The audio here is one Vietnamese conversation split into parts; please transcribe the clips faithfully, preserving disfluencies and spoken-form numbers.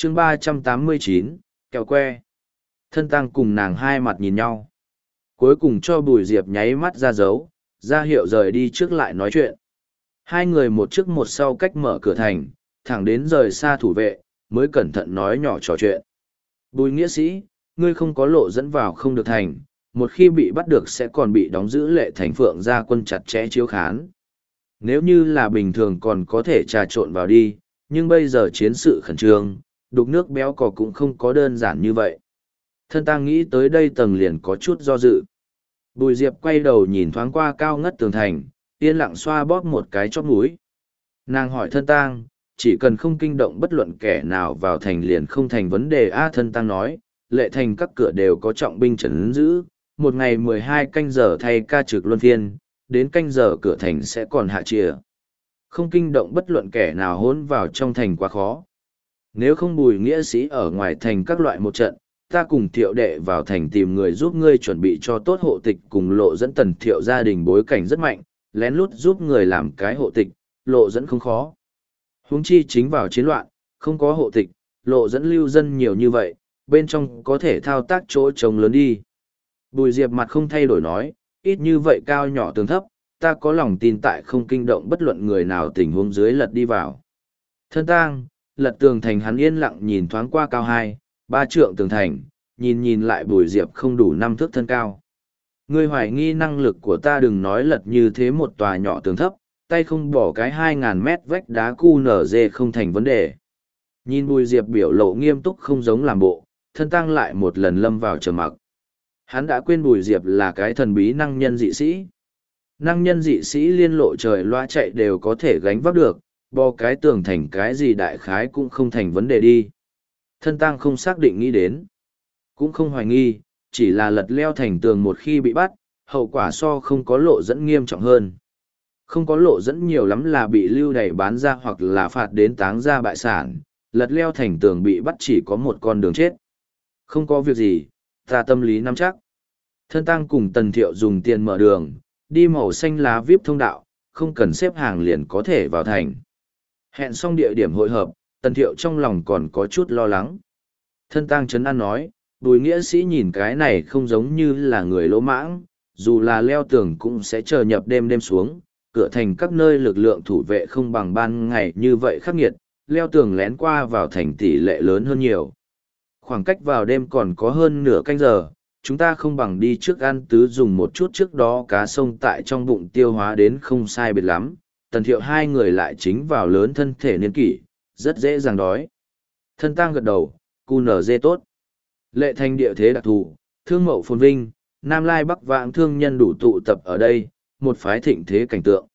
chương ba trăm tám mươi chín, kẹo que. Thân tăng cùng nàng hai mặt nhìn nhau. Cuối cùng cho Bùi Diệp nháy mắt ra dấu, ra hiệu rời đi trước lại nói chuyện. Hai người một trước một sau cách mở cửa thành, thẳng đến rời xa thủ vệ, mới cẩn thận nói nhỏ trò chuyện. Bùi nghĩa sĩ, ngươi không có lộ dẫn vào không được thành, một khi bị bắt được sẽ còn bị đóng giữ lệ thành phượng gia quân chặt chẽ chiếu khán. Nếu như là bình thường còn có thể trà trộn vào đi, nhưng bây giờ chiến sự khẩn trương, đục nước béo cò cũng không có đơn giản như vậy. Thân tăng nghĩ tới đây tầng liền có chút do dự. Bùi Diệp quay đầu nhìn thoáng qua cao ngất tường thành, yên lặng xoa bóp một cái chóp mũi. Nàng hỏi thân tang, chỉ cần không kinh động bất luận kẻ nào vào thành liền không thành vấn đề. A thân tang nói, lệ thành các cửa đều có trọng binh trấn giữ, một ngày mười hai canh giờ thay ca trực luân phiên, đến canh giờ cửa thành sẽ còn hạ chìa. Không kinh động bất luận kẻ nào hôn vào trong thành quá khó. Nếu không Bùi nghĩa sĩ ở ngoài thành các loại một trận, ta cùng thiệu đệ vào thành tìm người giúp ngươi chuẩn bị cho tốt hộ tịch cùng lộ dẫn tần thiệu gia đình bối cảnh rất mạnh, lén lút giúp người làm cái hộ tịch, lộ dẫn không khó. Huống chi chính vào chiến loạn, không có hộ tịch, lộ dẫn lưu dân nhiều như vậy, bên trong có thể thao tác chỗ trống lớn đi. Bùi Diệp mặt không thay đổi nói, ít như vậy cao nhỏ tường thấp, ta có lòng tin tại không kinh động bất luận người nào tình huống dưới lật đi vào. Thân tang, lật tường thành hắn yên lặng nhìn thoáng qua cao hai, ba trượng tường thành, nhìn nhìn lại Bùi Diệp không đủ năm thước thân cao. Ngươi hoài nghi năng lực của ta đừng nói lật như thế một tòa nhỏ tường thấp, tay không bỏ cái hai ngàn mét vách đá cu nở dê không thành vấn đề. Nhìn Bùi Diệp biểu lộ nghiêm túc không giống làm bộ, thân tăng lại một lần lâm vào trầm mặc. Hắn đã quên Bùi Diệp là cái thần bí năng nhân dị sĩ. Năng nhân dị sĩ liên lộ trời loa chạy đều có thể gánh vác được, bò cái tường thành cái gì đại khái cũng không thành vấn đề đi. Thân tăng không xác định nghĩ đến, cũng không hoài nghi, chỉ là lật leo thành tường một khi bị bắt, hậu quả so không có lộ dẫn nghiêm trọng hơn. Không có lộ dẫn nhiều lắm là bị lưu đày bán ra hoặc là phạt đến táng ra bại sản, lật leo thành tường bị bắt chỉ có một con đường chết. Không có việc gì, ta tâm lý nắm chắc. Thân tăng cùng Tần Thiệu dùng tiền mở đường, đi màu xanh lá vi ai pi thông đạo, không cần xếp hàng liền có thể vào thành. Hẹn xong địa điểm hội hợp, Tần Thiệu trong lòng còn có chút lo lắng. Thân tăng trấn an nói, Bùi nghĩa sĩ nhìn cái này không giống như là người lỗ mãng, dù là leo tường cũng sẽ chờ nhập đêm đêm xuống, cửa thành các nơi lực lượng thủ vệ không bằng ban ngày như vậy khắc nghiệt, leo tường lén qua vào thành tỷ lệ lớn hơn nhiều. Khoảng cách vào đêm còn có hơn nửa canh giờ, chúng ta không bằng đi trước ăn tứ dùng một chút trước đó cá sông tại trong bụng tiêu hóa đến không sai biệt lắm. Tần Thiệu hai người lại chính vào lớn thân thể niên kỷ, rất dễ dàng đói. Thân tăng gật đầu, cu nở dê tốt. Lệ thành địa thế đặc thù, thương mậu phồn vinh, Nam Lai Bắc vãng thương nhân đủ tụ tập ở đây, một phái thịnh thế cảnh tượng.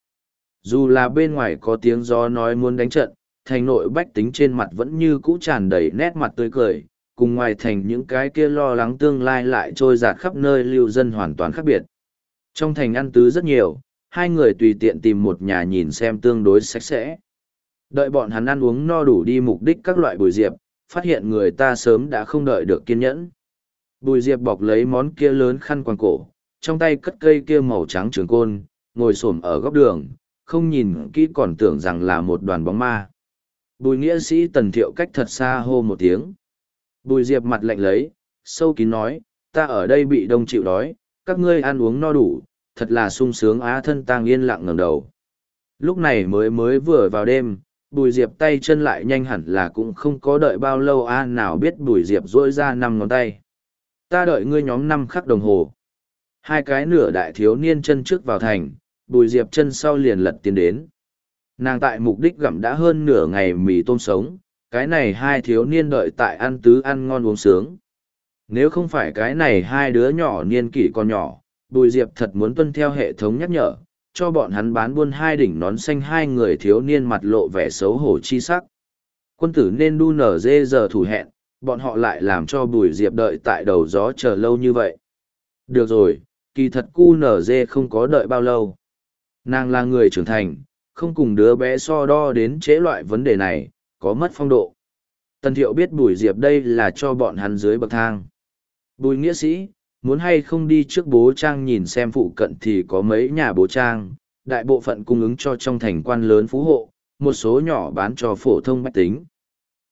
Dù là bên ngoài có tiếng gió nói muốn đánh trận, thành nội bách tính trên mặt vẫn như cũ tràn đầy nét mặt tươi cười, cùng ngoài thành những cái kia lo lắng tương lai lại trôi dạt khắp nơi lưu dân hoàn toàn khác biệt. Trong thành ăn tứ rất nhiều, hai người tùy tiện tìm một nhà nhìn xem tương đối sạch sẽ. Đợi bọn hắn ăn uống no đủ đi mục đích các loại Bùi Diệp, phát hiện người ta sớm đã không đợi được kiên nhẫn. Bùi Diệp bọc lấy món kia lớn khăn quàng cổ, trong tay cất cây kia màu trắng trường côn, ngồi xổm ở góc đường, không nhìn kỹ còn tưởng rằng là một đoàn bóng ma. Bùi nghĩa sĩ Tần Thiệu cách thật xa hô một tiếng. Bùi Diệp mặt lạnh lấy, sâu kín nói, ta ở đây bị đông chịu đói, các ngươi ăn uống no đủ, thật là sung sướng. Á thân tang yên lặng ngẩng đầu. Lúc này mới mới vừa vào đêm, Bùi Diệp tay chân lại nhanh hẳn là cũng không có đợi bao lâu. A nào biết Bùi Diệp duỗi ra năm ngón tay. Ta đợi ngươi nhóm năm khắc đồng hồ. Hai cái nửa đại thiếu niên chân trước vào thành, Bùi Diệp chân sau liền lật tiến đến. Nàng tại mục đích gặm đã hơn nửa ngày mì tôm sống, cái này hai thiếu niên đợi tại ăn tứ ăn ngon uống sướng. Nếu không phải cái này hai đứa nhỏ niên kỷ còn nhỏ, Bùi Diệp thật muốn tuân theo hệ thống nhắc nhở, cho bọn hắn bán buôn hai đỉnh nón xanh. Hai người thiếu niên mặt lộ vẻ xấu hổ chi sắc. Quân tử nên đu nở dê giờ thủ hẹn, bọn họ lại làm cho Bùi Diệp đợi tại đầu gió chờ lâu như vậy. Được rồi, kỳ thật cu nở dê không có đợi bao lâu. Nàng là người trưởng thành, không cùng đứa bé so đo đến chế loại vấn đề này, có mất phong độ. Tần Thiệu biết Bùi Diệp đây là cho bọn hắn dưới bậc thang. Bùi nghĩa sĩ, muốn hay không đi trước bố trang nhìn xem phụ cận thì có mấy nhà bố trang, đại bộ phận cung ứng cho trong thành quan lớn phú hộ, một số nhỏ bán cho phổ thông bách tính.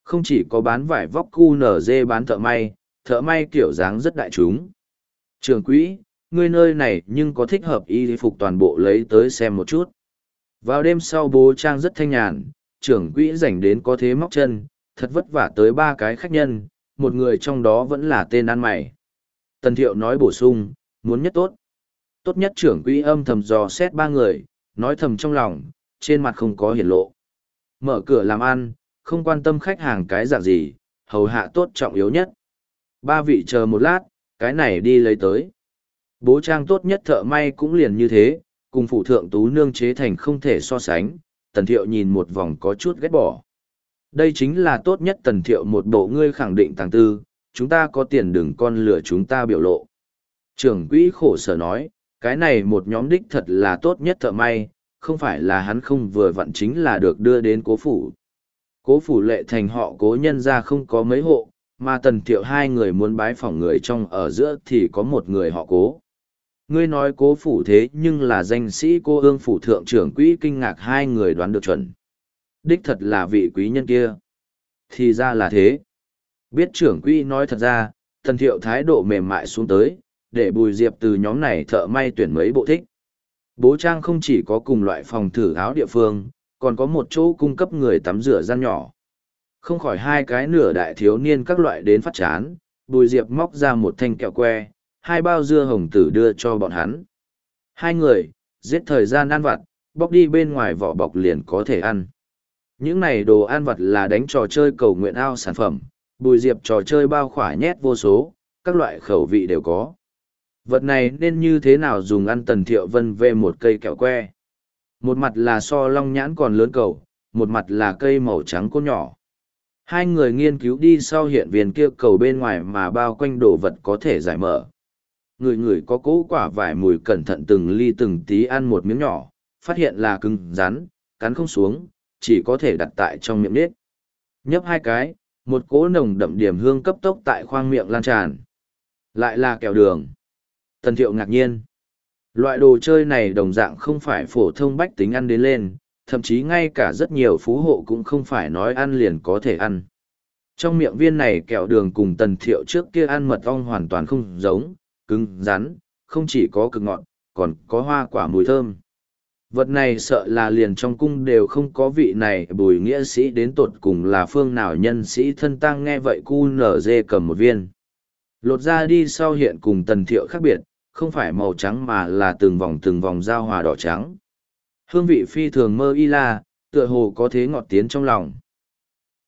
Không chỉ có bán vải vóc cu nở dê bán thợ may, thợ may kiểu dáng rất đại chúng. Trưởng quỹ, ngươi nơi này nhưng có thích hợp y phục toàn bộ lấy tới xem một chút. Vào đêm sau bố trang rất thanh nhàn, trưởng quỹ rảnh đến có thế móc chân, thật vất vả tới ba cái khách nhân, một người trong đó vẫn là tên ăn mày. Tần Thiệu nói bổ sung, muốn nhất tốt. Tốt nhất trưởng quỹ âm thầm dò xét ba người, nói thầm trong lòng, trên mặt không có hiển lộ. Mở cửa làm ăn, không quan tâm khách hàng cái dạng gì, hầu hạ tốt trọng yếu nhất. Ba vị chờ một lát, cái này đi lấy tới. Bố trang tốt nhất thợ may cũng liền như thế, cùng phụ thượng tú nương chế thành không thể so sánh. Tần Thiệu nhìn một vòng có chút ghét bỏ. Đây chính là tốt nhất. Tần Thiệu một bộ ngươi khẳng định tàng tư, chúng ta có tiền đừng con lửa chúng ta biểu lộ. Trưởng quỹ khổ sở nói, cái này một nhóm đích thật là tốt nhất thợ may, không phải là hắn không vừa vặn chính là được đưa đến cố phủ. Cố phủ lệ thành họ cố nhân ra không có mấy hộ, mà Tần Thiệu hai người muốn bái phỏng người trong ở giữa thì có một người họ cố. Ngươi nói cố phủ thế nhưng là danh sĩ cô ương phủ thượng trưởng quỹ kinh ngạc hai người đoán được chuẩn. Đích thật là vị quý nhân kia. Thì ra là thế. Biết trưởng quỹ nói thật ra, Tần Thiệu thái độ mềm mại xuống tới, để Bùi Diệp từ nhóm này thợ may tuyển mấy bộ thích. Bố trang không chỉ có cùng loại phòng thử áo địa phương, còn có một chỗ cung cấp người tắm rửa gian nhỏ. Không khỏi hai cái nửa đại thiếu niên các loại đến phát chán, Bùi Diệp móc ra một thanh kẹo que, hai bao dưa hồng tử đưa cho bọn hắn. Hai người, giết thời gian ăn vặt, bóc đi bên ngoài vỏ bọc liền có thể ăn. Những này đồ ăn vặt là đánh trò chơi cầu nguyện ao sản phẩm, Bùi Diệp trò chơi bao khỏa nhét vô số, các loại khẩu vị đều có. Vật này nên như thế nào dùng ăn? Tần Thiệu vân về một cây kẹo que. Một mặt là so long nhãn còn lớn cầu, một mặt là cây màu trắng côn nhỏ. Hai người nghiên cứu đi sau hiện viên kia cầu bên ngoài mà bao quanh đồ vật có thể giải mở. Người người có cỗ quả vải mùi, cẩn thận từng ly từng tí ăn một miếng nhỏ, phát hiện là cứng rắn, cắn không xuống, chỉ có thể đặt tại trong miệng nết. Nhấp hai cái, một cỗ nồng đậm điểm hương cấp tốc tại khoang miệng lan tràn. Lại là kẹo đường. Tần Thiệu ngạc nhiên. Loại đồ chơi này đồng dạng không phải phổ thông bách tính ăn đến lên, thậm chí ngay cả rất nhiều phú hộ cũng không phải nói ăn liền có thể ăn. Trong miệng viên này kẹo đường cùng Tần Thiệu trước kia ăn mật ong hoàn toàn không giống, cứng, rắn, không chỉ có cực ngọt, còn có hoa quả mùi thơm. Vật này sợ là liền trong cung đều không có vị này. Bùi nghĩa sĩ đến tột cùng là phương nào nhân sĩ thân tang nghe vậy cu nở dê cầm một viên. Lột ra đi sau hiện cùng Tần Thiệu khác biệt, không phải màu trắng mà là từng vòng từng vòng giao hòa đỏ trắng. Hương vị phi thường mơ y la, tựa hồ có thế ngọt tiến trong lòng.